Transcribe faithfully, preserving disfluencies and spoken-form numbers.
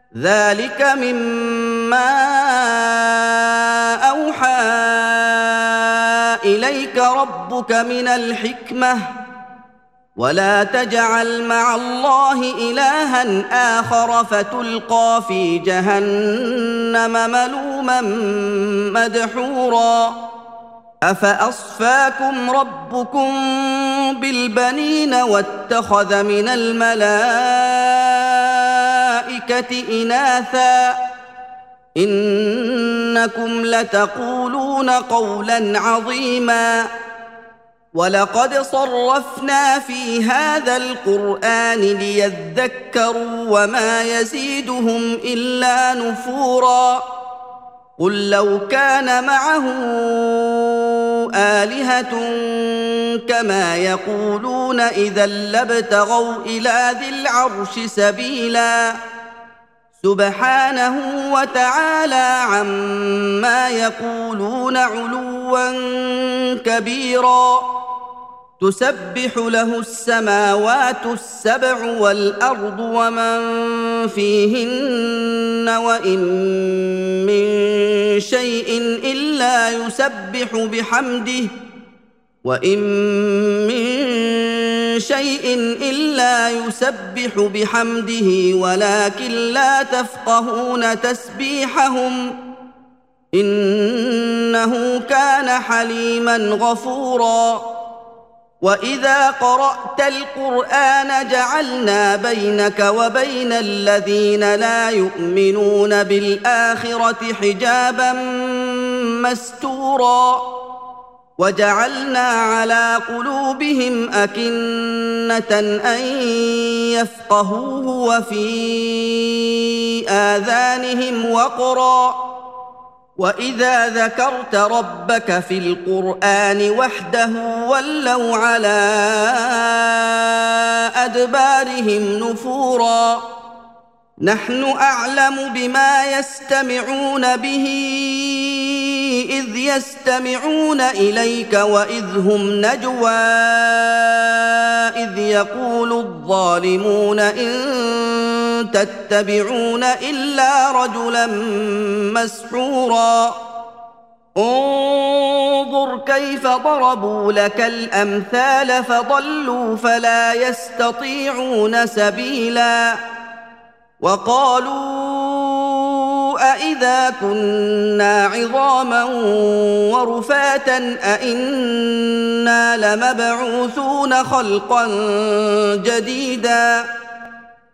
ذلك مما أوحى إليك ربك من الحكمة ولا تجعل مع الله إلها آخر فتلقى في جهنم ملوما مدحورا أفأصفاكم ربكم بالبنين واتخذ من الملائكة إناثا إنكم لتقولون قولا عظيما ولقد صرفنا في هذا القرآن ليذكروا وما يزيدهم إلا نفورا قل لو كان معه آلهة كما يقولون إذا لابتغوا إلى ذي العرش سبيلا سبحانه وتعالى عما يقولون علوا كبيرا تسبح له السماوات السبع والأرض ومن فيهن وإن من شيء إلا يسبح بحمده وإن من شيء إلا يسبح بحمده ولكن لا تفقهون تسبيحهم إنه كان حليما غفورا وإذا قرأت القرآن جعلنا بينك وبين الذين لا يؤمنون بالآخرة حجابا مستورا وجعلنا على قلوبهم أكنة أن يفقهوه وفي آذانهم وقرا وإذا ذكرت ربك في القرآن وحده ولوا على أدبارهم نفورا نحن أعلم بما يستمعون به إذ يستمعون إليك وإذ هم نجوى إذ يقول الظالمون إن تتبعون إلا رجلا مسحورا انظر كيف ضربوا لك الأمثال فضلوا فلا يستطيعون سبيلا وقالوا أإذا كنا عظاما ورفاتا أإنا لمبعوثون خلقا جديدا